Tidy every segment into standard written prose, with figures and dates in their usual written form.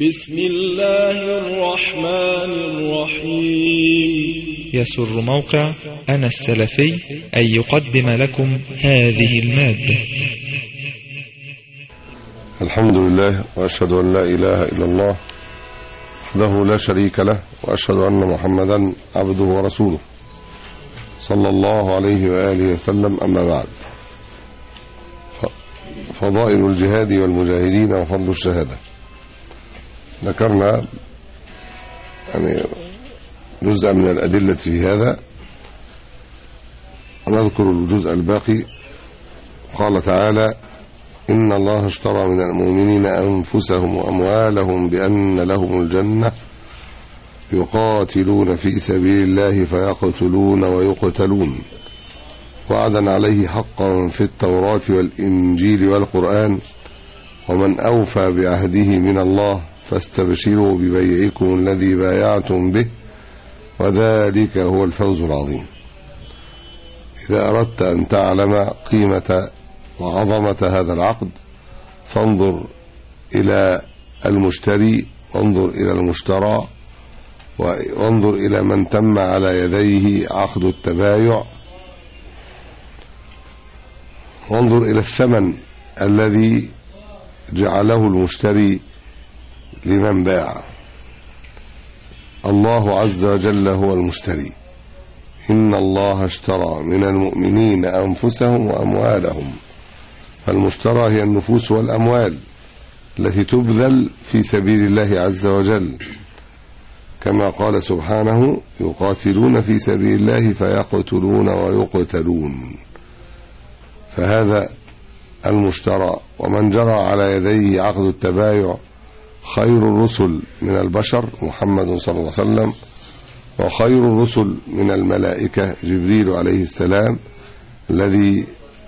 بسم الله الرحمن الرحيم. يسر موقع أنا السلفي أن يقدم لكم هذه المادة. الحمد لله، وأشهد أن لا إله إلا الله وحده لا شريك له، وأشهد أن محمدا عبده ورسوله صلى الله عليه وآله وسلم. أما بعد، فضائل الجهاد والمجاهدين وفضل الشهادة. ذكرنا جزءا من الأدلة في هذا، ونذكر الجزء الباقي. قال تعالى: إن الله اشترى من المؤمنين أنفسهم وأموالهم بأن لهم الجنة يقاتلون في سبيل الله فيقتلون ويقتلون، وعدا عليه حقا في التوراة والإنجيل والقرآن، ومن أوفى بعهده من الله فاستبشروا ببيعكم الذي بايعتم به، وذلك هو الفوز العظيم. إذا أردت أن تعلم قيمة وعظمة هذا العقد فانظر إلى المشتري، وانظر إلى المشترى، وانظر إلى من تم على يديه عقد التبايع، وانظر إلى الثمن الذي جعله المشتري لمن باع. الله عز وجل هو المشتري. إن الله اشترى من المؤمنين أنفسهم وأموالهم. فالمشترى هي النفوس والأموال التي تبذل في سبيل الله عز وجل، كما قال سبحانه: يقاتلون في سبيل الله فيقتلون ويقتلون. فهذا المشترى، ومن جرى على يديه عقد التبايع خير الرسل من البشر محمد صلى الله عليه وسلم، وخير الرسل من الملائكة جبريل عليه السلام الذي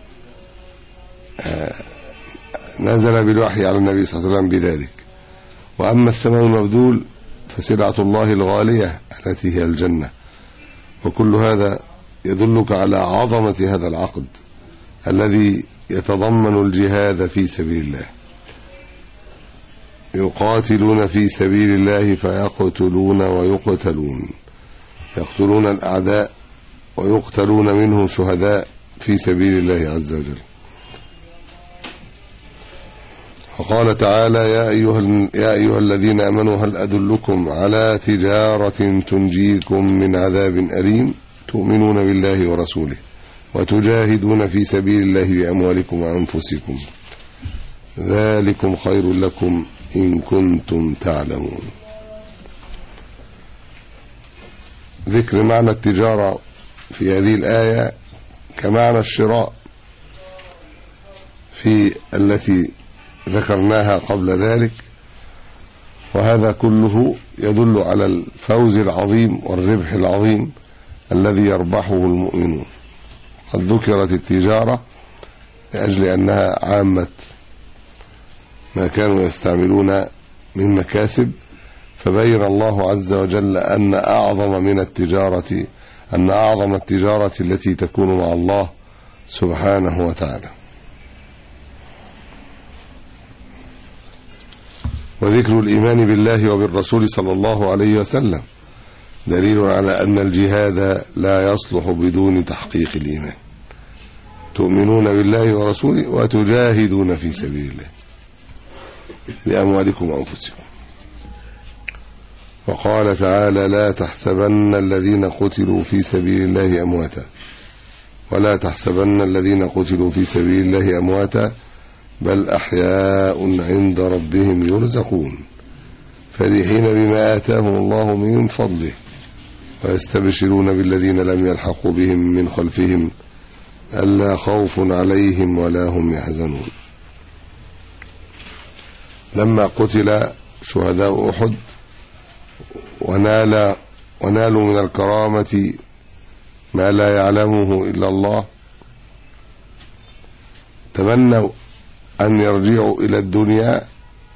نزل بالوحي على النبي صلى الله عليه وسلم بذلك. وأما الثمن المبذول فسلعة الله الغالية التي هي الجنة. وكل هذا يدلك على عظمة هذا العقد الذي يتضمن الجهاد في سبيل الله. يقاتلون في سبيل الله فيقتلون ويقتلون، يقتلون الأعداء ويقتلون منهم شهداء في سبيل الله عز وجل. وقال تعالى: يا أيها الذين آمنوا هل أدلكم على تجارة تنجيكم من عذاب أليم تؤمنون بالله ورسوله وتجاهدون في سبيل الله بأموالكم وأنفسكم ذلكم خير لكم إن كنتم تعلمون. ذكر معنى التجارة في هذه الآية كمعنى الشراء في التي ذكرناها قبل ذلك، وهذا كله يدل على الفوز العظيم والربح العظيم الذي يربحه المؤمنون. قد ذكرت التجارة لأجل أنها عامة ما كانوا يستعملون من مكاسب، فبين الله عز وجل أن أعظم التجارة التي تكون مع الله سبحانه وتعالى. وذكر الإيمان بالله وبالرسول صلى الله عليه وسلم دليل على أن الجهاد لا يصلح بدون تحقيق الإيمان. تؤمنون بالله ورسوله وتجاهدون في سبيل الله بأموالكم وأنفسكم. وقال تعالى: لا تحسبن الذين قتلوا في سبيل الله أمواتا، ولا تحسبن الذين قتلوا في سبيل الله أمواتا بل أحياء عند ربهم يرزقون فرحين بما آتاهم الله من فضله ويستبشرون بالذين لم يلحقوا بهم من خلفهم ألا خوف عليهم ولا هم يحزنون. لما قتل شهداء أحد ونالوا من الكرامة ما لا يعلمه إلا الله، تمنوا أن يرجعوا إلى الدنيا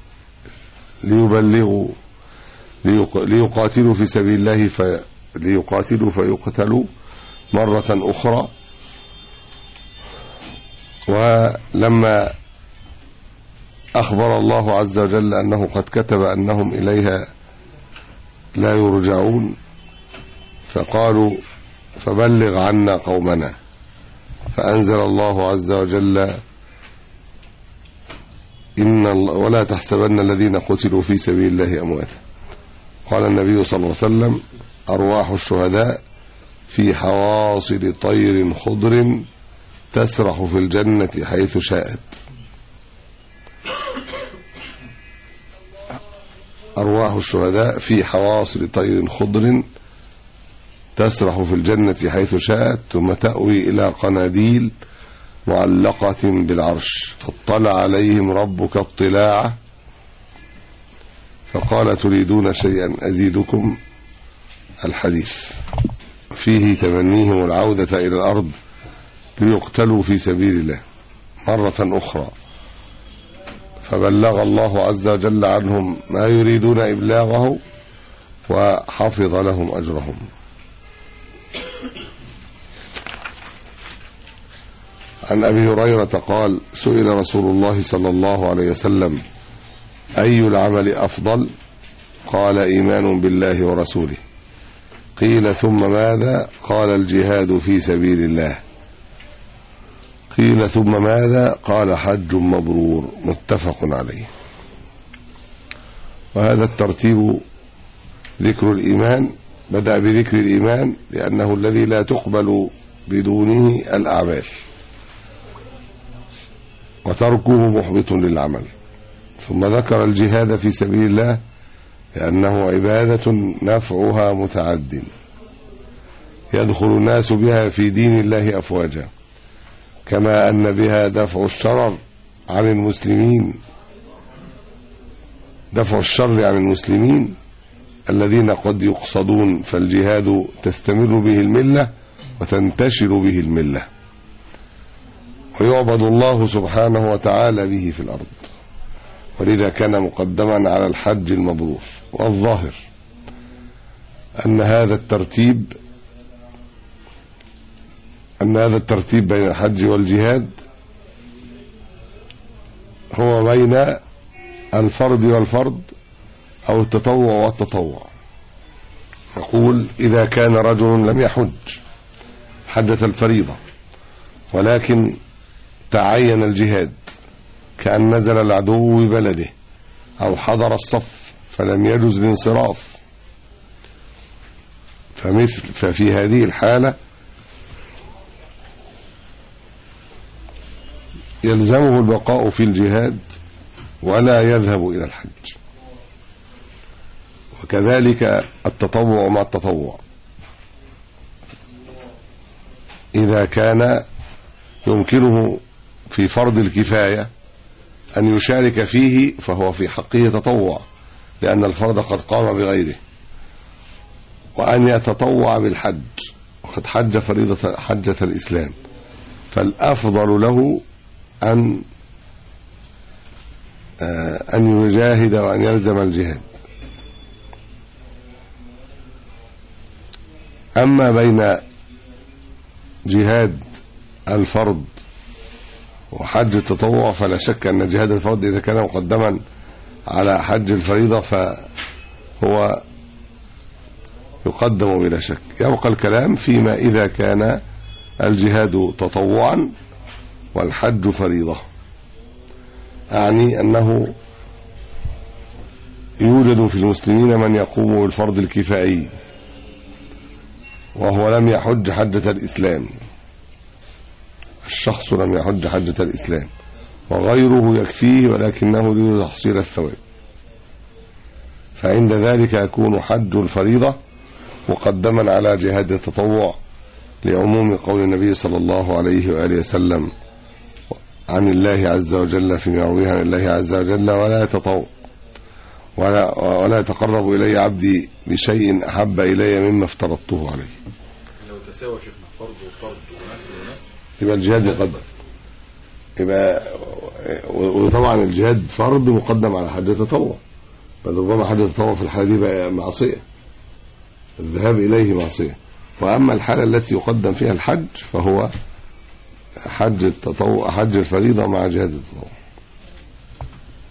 ليقاتلوا في سبيل الله، ليقاتلوا فيقتلوا مرة أخرى. ولما أخبر الله عز وجل أنه قد كتب أنهم إليها لا يرجعون، فقالوا فبلغ عنا قومنا، فأنزل الله عز وجل ولا تحسبن الذين قتلوا في سبيل الله أمواتا. قال النبي صلى الله عليه وسلم: أرواح الشهداء في حواصل طير خضر تسرح في الجنة حيث شاءت. أرواح الشهداء في حواصل طير خضر تسرح في الجنة حيث شاءت، ثم تأوي إلى قناديل معلقة بالعرش، فاطلع عليهم ربك اطلاعا فقال: تريدون شيئا أزيدكم. الحديث فيه تمنيهم العودة إلى الأرض ليقتلوا في سبيل الله مرة أخرى، فبلغ الله عز وجل عنهم ما يريدون إبلاغه وحفظ لهم أجرهم. عن أبي هريرة قال: سئل رسول الله صلى الله عليه وسلم: أي العمل أفضل؟ قال: إيمان بالله ورسوله. قيل: ثم ماذا؟ قال: الجهاد في سبيل الله. قيل: ثم ماذا؟ قال: حج مبرور. متفق عليه. وهذا الترتيب ذكر الإيمان، بدأ بذكر الإيمان لأنه الذي لا تقبل بدونه الأعمال، وتركه محبط للعمل. ثم ذكر الجهاد في سبيل الله لأنه عبادة نفعها متعد، يدخل الناس بها في دين الله أفواجا، كما أن بها دفع الشر عن المسلمين الذين قد يقصدون، فالجهاد تستمر به الملة وتنتشر به الملة، ويعبد الله سبحانه وتعالى به في الأرض، ولذا كان مقدما على الحج المبرور. والظاهر أن هذا الترتيب بين الحج والجهاد هو بين الفرض والفرض أو التطوع والتطوع. نقول: إذا كان رجل لم يحج حجة الفريضة ولكن تعين الجهاد، كأن نزل العدو ببلده أو حضر الصف فلم يجوز الانصراف، ففي هذه الحالة يلزمه البقاء في الجهاد ولا يذهب إلى الحج. وكذلك التطوع مع التطوع، إذا كان يمكنه في فرض الكفاية أن يشارك فيه فهو في حقه تطوع، لأن الفرض قد قام بغيره، وأن يتطوع بالحج وقد حج فريضة حجة الإسلام، فالأفضل له أن يجاهد وأن يلزم الجهاد. أما بين جهاد الفرض وحج التطوع فلا شك أن جهاد الفرض إذا كان مقدما على حج الفريضة فهو يقدم بلا شك. يبقى الكلام فيما إذا كان الجهاد تطوعا والحج فريضة، أعني أنه يوجد في المسلمين من يقوم بالفرض الكفائي وهو لم يحج حجة الإسلام، الشخص لم يحج حجة الإسلام وغيره يكفيه ولكنه يريد تحصيل الثواب، فعند ذلك يكون حج الفريضة مقدما على جهاد التطوع، لعموم قول النبي صلى الله عليه وآله وسلم عن الله عز وجل فيما يرويه عن الله عز وجل: ولا يتقرب إلي عبدي بشيء أحب إلي مما افترضته عليه. لو تساوى شيخنا فرض وفرض يبقى الجهاد مقدم، وطبعا الجهاد فرض مقدم على حج التطوع، بل ربما حج التطوع في الحالة دي بقى معصية، الذهاب إليه معصية. وأما الحالة التي يقدم فيها الحج فهو حج التطوع، حج الفريضة مع جهاد التطوع.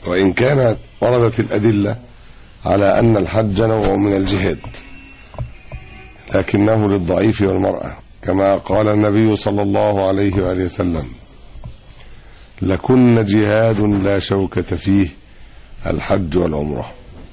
وإن كانت وردت الأدلة على أن الحج نوع من الجهاد لكنه للضعيف والمرأة، كما قال النبي صلى الله عليه وآله وسلم: لكن جهاد لا شوكة فيه الحج والعمرة.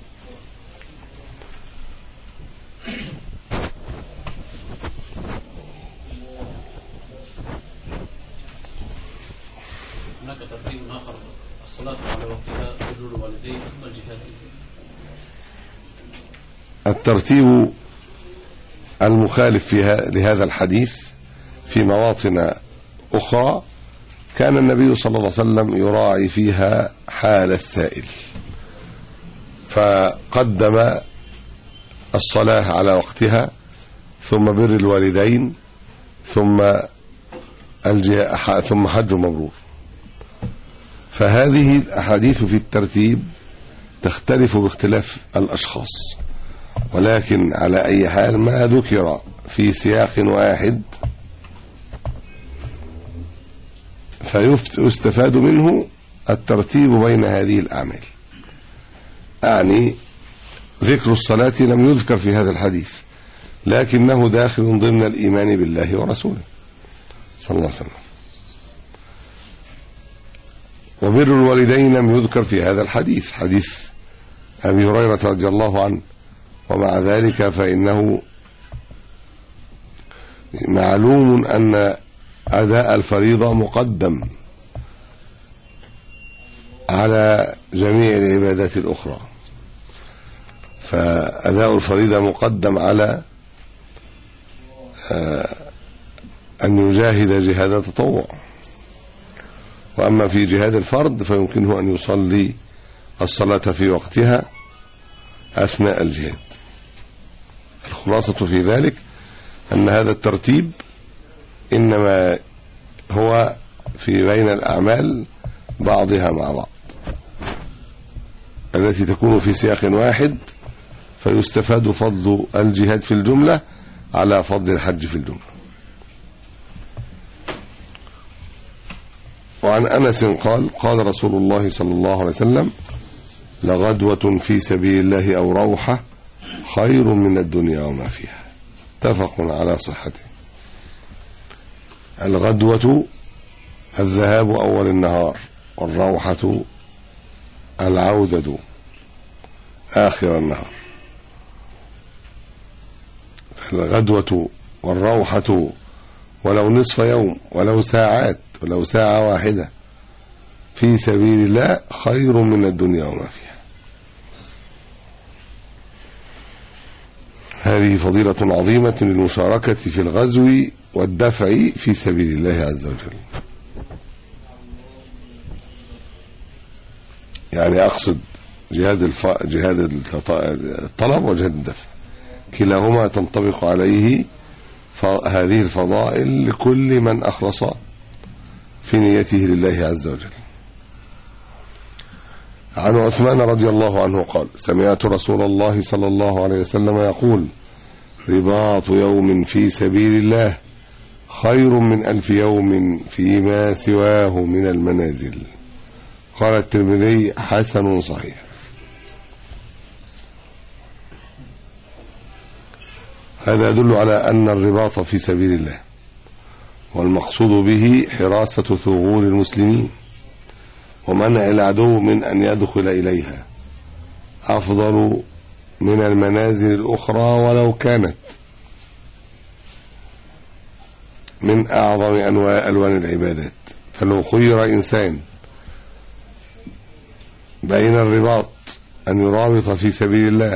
هناك ترتيب آخر: الصلاة على وقتها، بر الوالدين، ثم الجهاد. الترتيب المخالف لهذا الحديث في مواطن أخرى كان النبي صلى الله عليه وسلم يراعي فيها حال السائل، فقدم الصلاة على وقتها، ثم بر الوالدين، ثم حج مبرور. فهذه الأحاديث في الترتيب تختلف باختلاف الأشخاص، ولكن على أي حال ما ذكر في سياق واحد فيستفاد منه الترتيب بين هذه الأعمال. أعني ذكر الصلاة لم يذكر في هذا الحديث، لكنه داخل ضمن الإيمان بالله ورسوله صلى الله عليه وسلم. وبر الوالدين لم يذكر في هذا الحديث، حديث أبي هريرة رضي الله عنه، ومع ذلك فإنه معلوم أن أداء الفريضة مقدم على جميع العبادات الأخرى، فأداء الفريضة مقدم على أن يجاهد جهاد التطوع، وأما في جهاد الفرض فيمكنه أن يصلي الصلاة في وقتها أثناء الجهاد. الخلاصة في ذلك أن هذا الترتيب إنما هو في بين الأعمال بعضها مع بعض التي تكون في سياق واحد، فيستفاد فضل الجهاد في الجملة على فضل الحج في الجملة. وعن أنس قال: قال رسول الله صلى الله عليه وسلم: لغدوة في سبيل الله أو روحة خير من الدنيا وما فيها. اتفق على صحته. الغدوة الذهاب أول النهار، والروحة العودة آخر النهار. فالغدوة والروحة ولو نصف يوم، ولو ساعات، ولو ساعة واحدة في سبيل الله خير من الدنيا وما فيها. هذه فضيلة عظيمة للمشاركة في الغزو والدفع في سبيل الله عز وجل. يعني أقصد جهاد الطلب وجهاد الدفع، كلاهما تنطبق عليه هذه الفضائل لكل من أخلص في نيته لله عز وجل. عن عثمان رضي الله عنه قال: سمعت رسول الله صلى الله عليه وسلم يقول: رباط يوم في سبيل الله خير من 1000 يوم فيما سواه من المنازل. قال الترمذي: حسن صحيح. هذا يدل على أن الرباط في سبيل الله والمقصود به حراسة ثغور المسلمين ومنع العدو من أن يدخل إليها أفضل من المنازل الأخرى، ولو كانت من أعظم ألوان العبادات. فلو خير إنسان بين الرباط أن يرابط في سبيل الله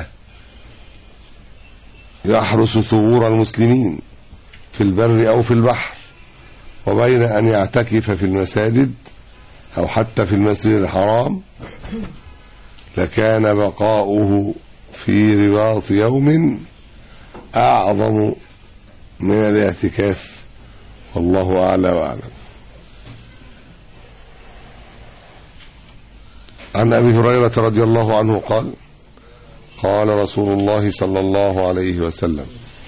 يحرس ثغور المسلمين في البر أو في البحر، وبين أن يعتكف في المساجد أو حتى في المسجد الحرام، لكان بقاؤه في رباط يوم أعظم من الاعتكاف، والله أعلى وأعلم. عن أبي هريرة رضي الله عنه قال: قال رسول الله صلى الله عليه وسلم: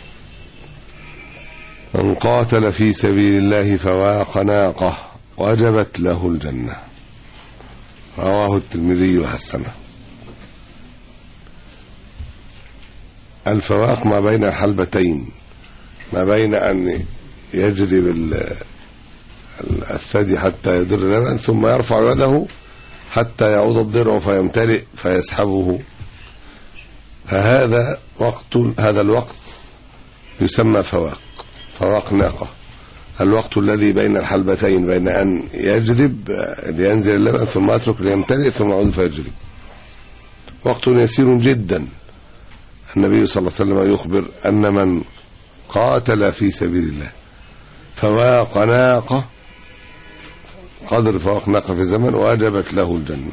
من قاتل في سبيل الله فواق ناقة وجبت له الجنة. رواه الترمذي وحسنه. الفواق ما بين الحلبتين، ما بين أن يجذب الثدي حتى يدر اللبن ثم يرفع يده حتى يعود الضرع فيمتلئ فيسحبه، فهذا هذا الوقت يسمى فواق ناقة، الوقت الذي بين الحلبتين، بين أن يجذب لينزل اللبن ثم يترك ليمتلئ ثم يعود فيجذب، وقت يسير جدا. النبي صلى الله عليه وسلم يخبر أن من قاتل في سبيل الله فواق ناقة قدر فواق ناقة في زمن وجبت له الجنة.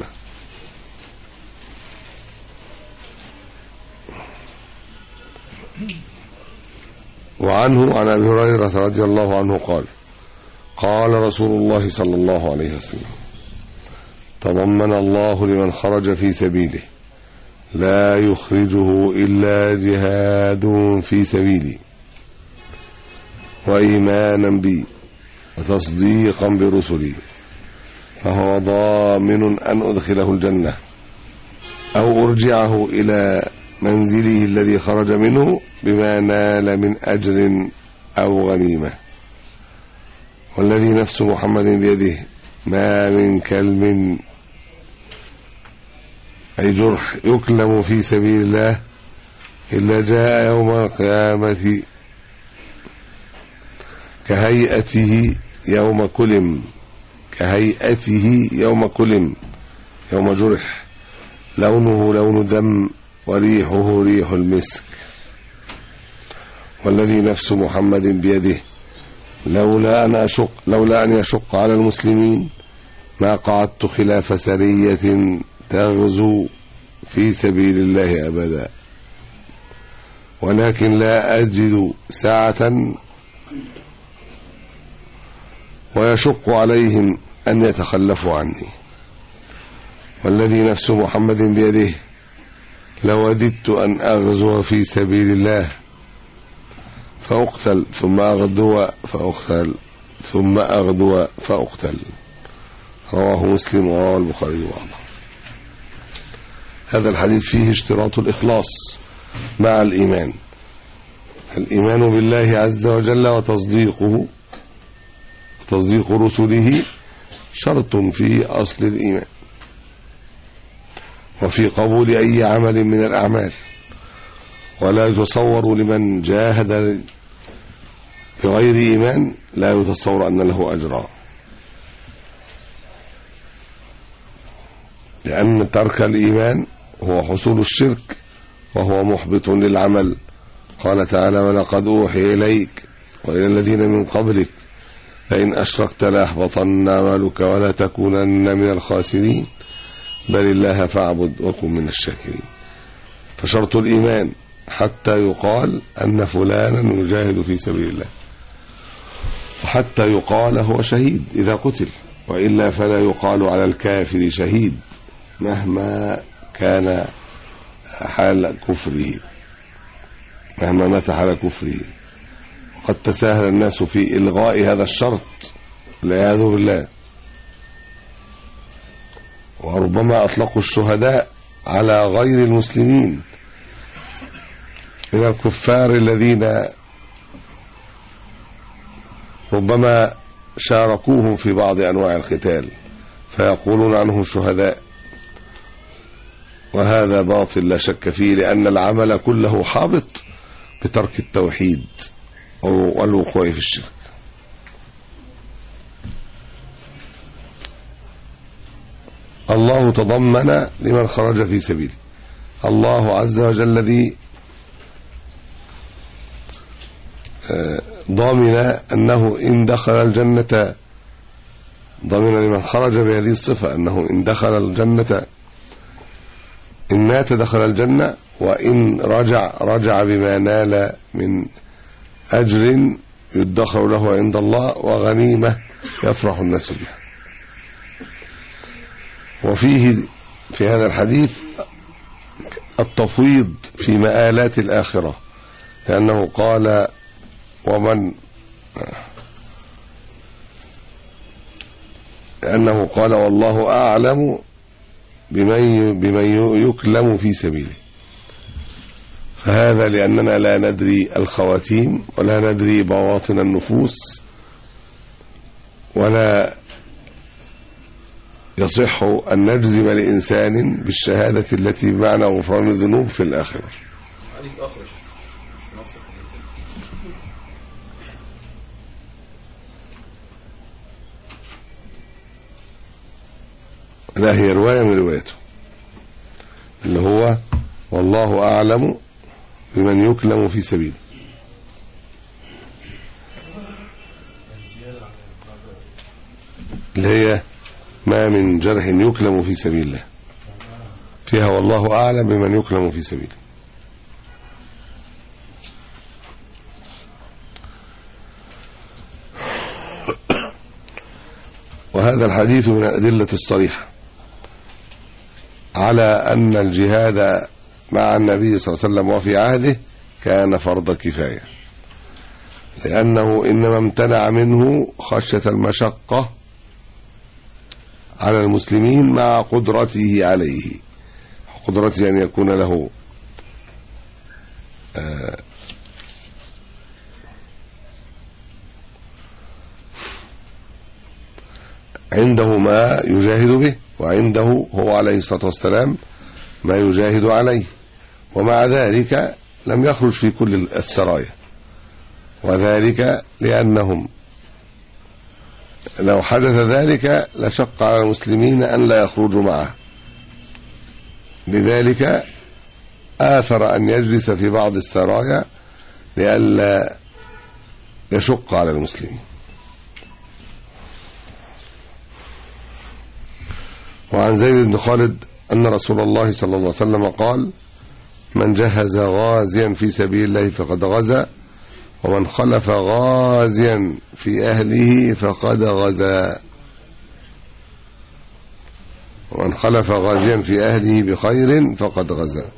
وعنه عن أبي هريرة رضي الله عنه قال قال رسول الله صلى الله عليه وسلم تضمن الله لمن خرج في سبيله لا يخرجه إلا جهاد في سبيلي وإيمانا بي وتصديقا برسلي فهو ضامن أن أدخله الجنة أو أرجعه إلى منزله الذي خرج منه بما نال من أجر أو غنيمة. والذي نفس محمد بيده ما من كلم أي جرح يكلم في سبيل الله إلا جاء يوم القيامة كهيئته يوم كلم يوم جرح لونه لون دم وريحه ريح المسك. والذي نفس محمد بيده لولا أن يشق على المسلمين ما قعدت خلاف سرية تغزو في سبيل الله أبدا ولكن لا أجد ساعة ويشق عليهم أن يتخلفوا عني. والذي نفس محمد بيده لوددت أن أغزو في سبيل الله فأقتل ثم أغدو فأقتل رواه مسلم ورواه البخاري وغيره. هذا الحديث فيه اشتراط الإخلاص مع الإيمان بالله عز وجل وتصديق رسله شرط في أصل الإيمان وفي قبول أي عمل من الأعمال، ولا يتصور لمن جاهد بغير إيمان لا يتصور أن له أجرا، لأن ترك الإيمان هو حصول الشرك وهو محبط للعمل. قال تعالى ولقد أوحي إليك وإلى الذين من قبلك لئن أشركت ليحبطن عملك ولا تكونن من الخاسرين بل الله فاعبد وكن من الشاكرين. فشرط الإيمان حتى يقال أن فلانا يجاهد في سبيل الله، وحتى يقال هو شهيد إذا قتل، وإلا فلا يقال على الكافر شهيد مهما كان حال كفره، مهما مات حال كفره. وقد تساهل الناس في إلغاء هذا الشرط والعياذ بالله، وربما أطلقوا الشهداء على غير المسلمين من الكفار الذين ربما شاركوهم في بعض أنواع القتال فيقولون عنهم شهداء، وهذا باطل لا شك فيه، لأن العمل كله حابط بترك التوحيد والوقوع في الشرك. الله تضمن لمن خرج في سبيله، الله عز وجل الذي ضامن أنه إن دخل الجنة، ضامن لمن خرج بهذه الصفة أنه إن دخل الجنة إن مات دخل الجنة، وإن رجع بما نال من أجر يدخر له عند الله وغنيمة يفرح الناس بها. وفيه في هذا الحديث التفويض في مآلات الآخرة، لأنه قال والله أعلم بمن يكلم في سبيله. فهذا لأننا لا ندري الخواتيم ولا ندري بواطن النفوس، ولا يصح أن نجزم لإنسان بالشهادة التي بمعنى غفران الذنوب في الآخرة. لا، هي رواية من روايته اللي هو والله أعلم بمن يكلم في سبيله، اللي هي ما من جرح يكلم في سبيل الله، فيها والله أعلم بمن يكلم في سبيله. وهذا الحديث من الأدلة الصريحة على أن الجهاد مع النبي صلى الله عليه وسلم وفي عهده كان فرض كفاية، لأنه إنما امتنع منه خشية المشقة على المسلمين مع قدرته عليه، قدرته أن يكون له عنده ما يجاهد به، وعنده هو عليه الصلاة والسلام ما يجاهد عليه، ومع ذلك لم يخرج في كل السرايا، وذلك لأنهم لو حدث ذلك لشق على المسلمين أن لا يخرجوا معه، لذلك آثر أن يجلس في بعض السرايا لئلا يشق على المسلمين. وعن زيد بن خالد أن رسول الله صلى الله عليه وسلم قال: من جهز غازيا في سبيل الله فقد غزا، ومن خلف غازيا في أهله فقد غزا. ومن خلف غازيا في أهله بخير فقد غزا.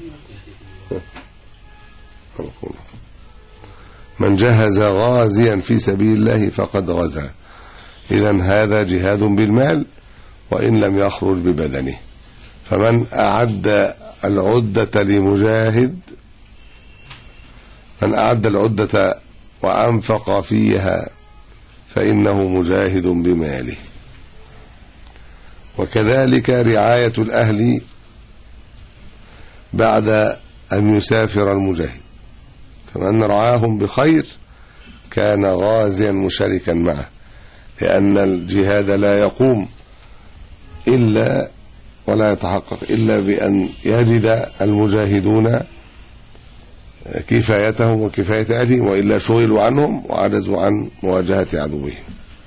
من جهز غازيا في سبيل الله فقد غزا. إذن هذا جهاد بالمال وإن لم يخرج ببدنه. فمن أعد العدة لمجاهد، من أعد العدة وأنفق فيها فإنه مجاهد بماله. وكذلك رعاية الأهل بعد أن يسافر المجاهد، فمن رعاهم بخير كان غازيا مشاركا معه، لأن الجهاد لا يقوم إلا ولا يتحقق إلا بأن يجد المجاهدون كفايتهم وكفاية أهلهم، وإلا شغلوا عنهم وعجزوا عن مواجهة عدوهم.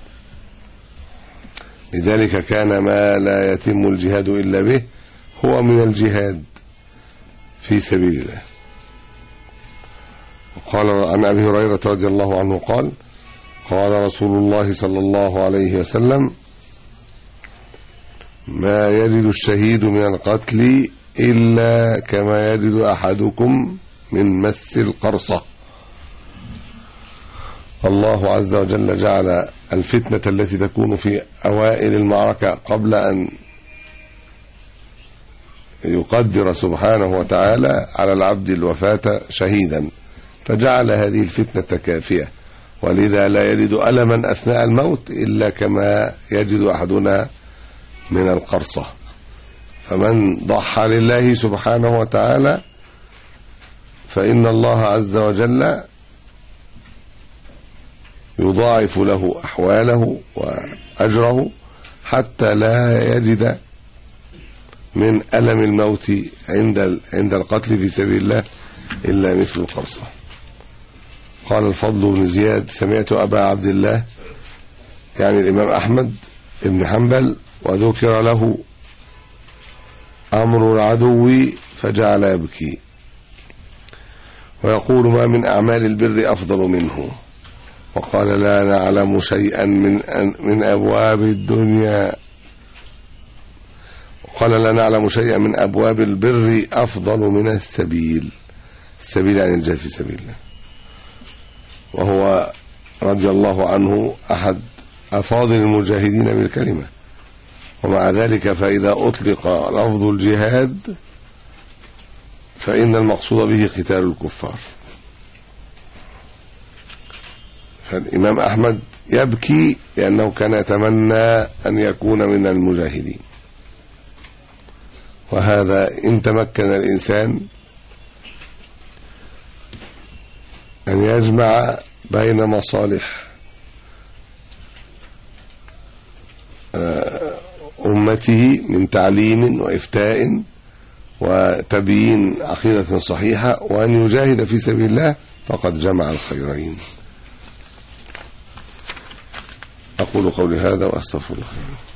لذلك كان ما لا يتم الجهاد إلا به هو من الجهاد في سبيل الله. وقال عن أبي هريرة رضي الله عنه قال: قال رسول الله صلى الله عليه وسلم: ما يجد الشهيد من القتل إلا كما يجد أحدكم من مس القرصة. الله عز وجل جعل الفتنة التي تكون في أوائل المعركة قبل أن يقدر سبحانه وتعالى على العبد الوفاة شهيدا، فجعل هذه الفتنة كافية، ولذا لا يجد ألما أثناء الموت إلا كما يجد أحدنا من القرصة. فمن ضحى لله سبحانه وتعالى فإن الله عز وجل يضاعف له أحواله وأجره حتى لا يجد من ألم الموت عند القتل في سبيل الله إلا مثل القرصة. قال الفضل بن زياد: سمعت أبا عبد الله يعني الإمام أحمد بن حنبل وذكر له أمر العدو فجعل يبكي ويقول: ما من أعمال البر أفضل منه. وقال: لا نعلم شيئا من أبواب الدنيا، وقال: لا نعلم شيئا من أبواب البر أفضل من السبيل عن الجهاد في سبيل الله. وهو رضي الله عنه أحد أفاضل المجاهدين بالكلمة، ومع ذلك فإذا أطلق لفظ الجهاد فإن المقصود به قتال الكفار. فالإمام أحمد يبكي لأنه كان يتمنى أن يكون من المجاهدين. وهذا إن تمكن الإنسان أن يجمع بين مصالح أمته من تعليم وإفتاء وتبيين عقيدة صحيحة وأن يجاهد في سبيل الله فقد جمع الخيرين. أقول قولي هذا وأستغفر الله.